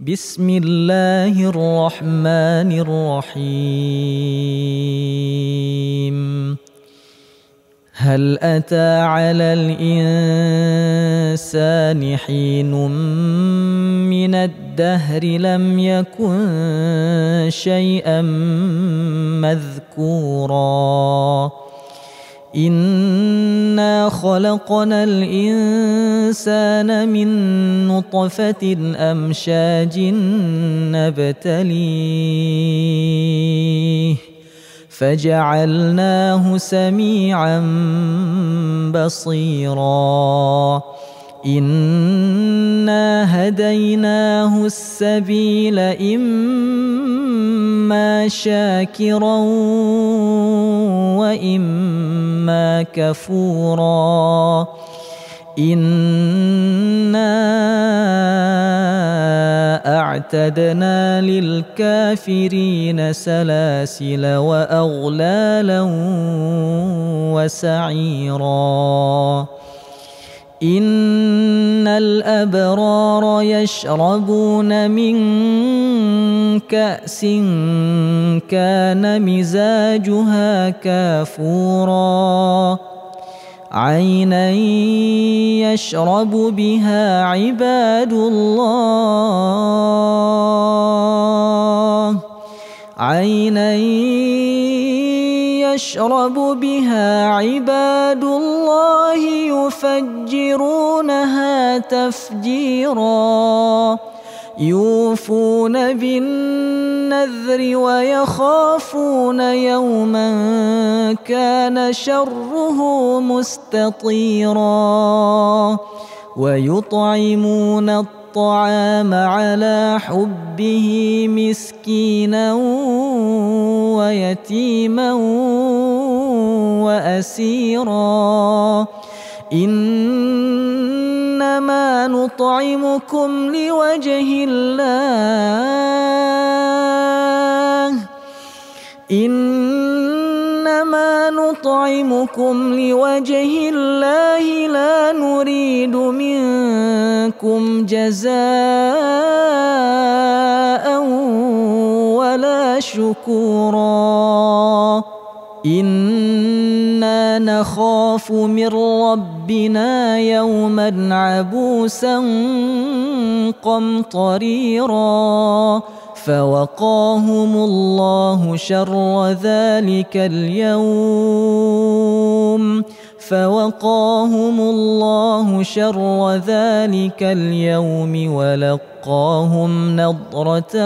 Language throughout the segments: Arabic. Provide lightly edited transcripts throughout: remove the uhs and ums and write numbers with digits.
بسم الله الرحمن الرحيم. هل أتى على الإنسان حين من الدهر لم يكن شيئا مذكورا إنا خلقنا الإنسان من نطفة أمشاج نبتليه فجعلناه سميعا بصيرا إنا هديناه السبيل إما شاكرا وإما كفورا إنا أعتدنا للكافرين سلاسل وأغلالا وسعيرا إن الأبرار يشربون من كأس كان مزاجها كافورا عينا يشرب بها عباد الله عينا يشرب بها عباد الله يفجرونها تفجيرا يوفون بالنذر ويخافون يوما كان شره مستطيرا ويطعمون الطعام على حبه مسكينا ويتيما وأسيرا إنما نطعمكم لوجه الله إنما نطعمكم لوجه الله لا نريد منكم جزاء ولا شكورا إنا نخاف من ربنا يوما عبوسا قمطريرا فوقاهم الله شر ذلك اليوم ولقاهم نضرة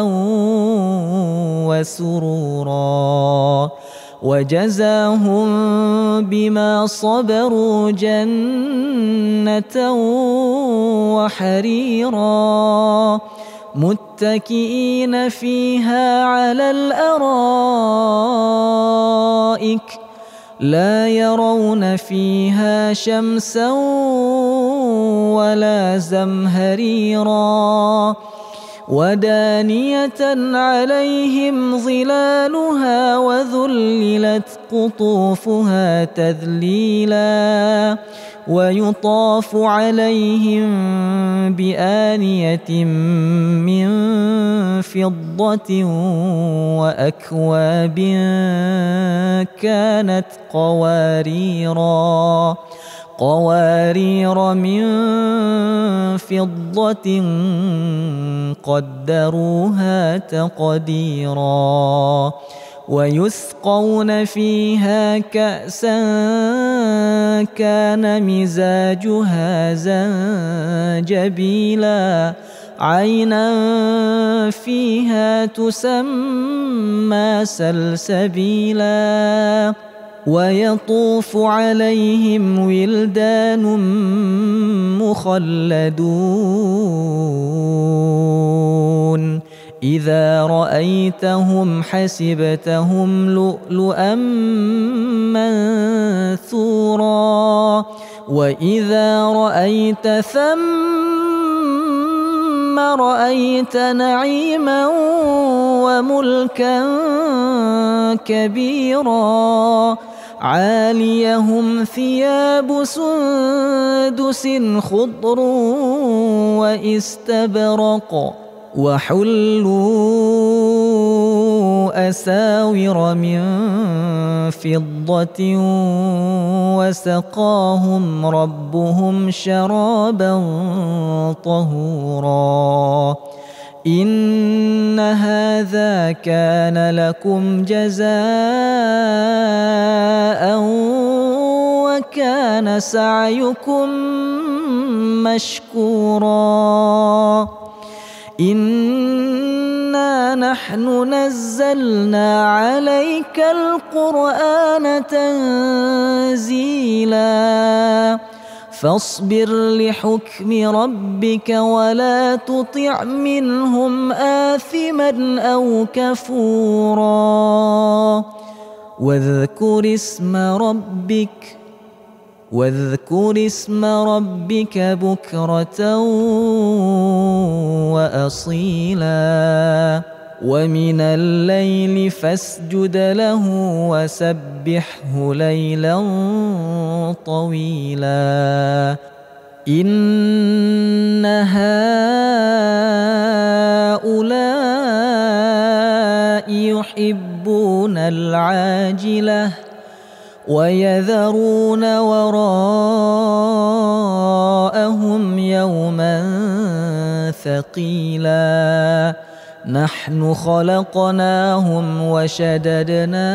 وسرورا وجزاهم بما صبروا جنة وحريرا متكئين فيها على الأرائك لا يرون فيها شمسا ولا زمهريرا ودانية عليهم ظلالها وذللت قطوفها تذليلا ويطاف عليهم بآنية من فضة وأكواب كانت قوارير من فضة قدروها تقديرا ويسقون فيها كأسا كان مزاجها زنجبيلا عينا فيها تسمى سلسبيلا ويطوف عليهم ولدان مخلدون إذا رأيتهم حسبتهم لؤلؤا منثورا وإذا رأيت ثم رأيت نعيما وملكا كبيرا عاليهم ثياب سندس خضر واستبرق وحلوا أساور من فضة وسقاهم ربهم شرابا طهورا إن هذا كان لكم جزاء وكان سعيكم مشكورا إنا نحن نزلنا عليك القرآن تنزيلا فاصبر لحكم ربك ولا تطع منهم آثما أو كفورا واذكر اسم ربك بكرة وأصيلا ومن الليل فاسجد له وسبحه ليلا طويلا إن هؤلاء يحبون العاجلة ويذرون وراءهم يوما ثقيلا نحن خلقناهم وشددنا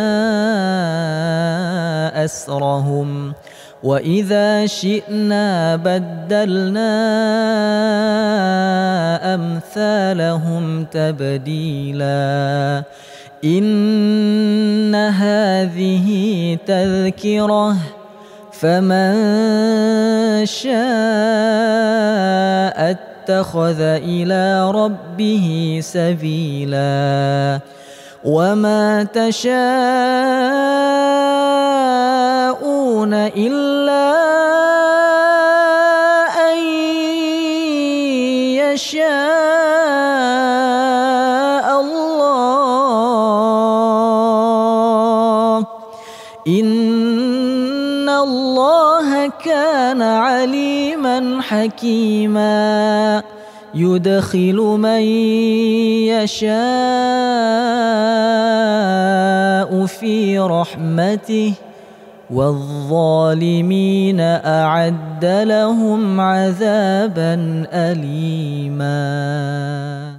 أسرهم وإذا شئنا بدلنا أمثالهم تبديلا إن هذه تذكرة فمن شاء اتخذ إلى ربه سبيلا وما تشاءون إلا أن يشاء الله إن الله كان عليما حكيما يدخل من يشاء في رحمته والظالمين أعد لهم عذابا أليما.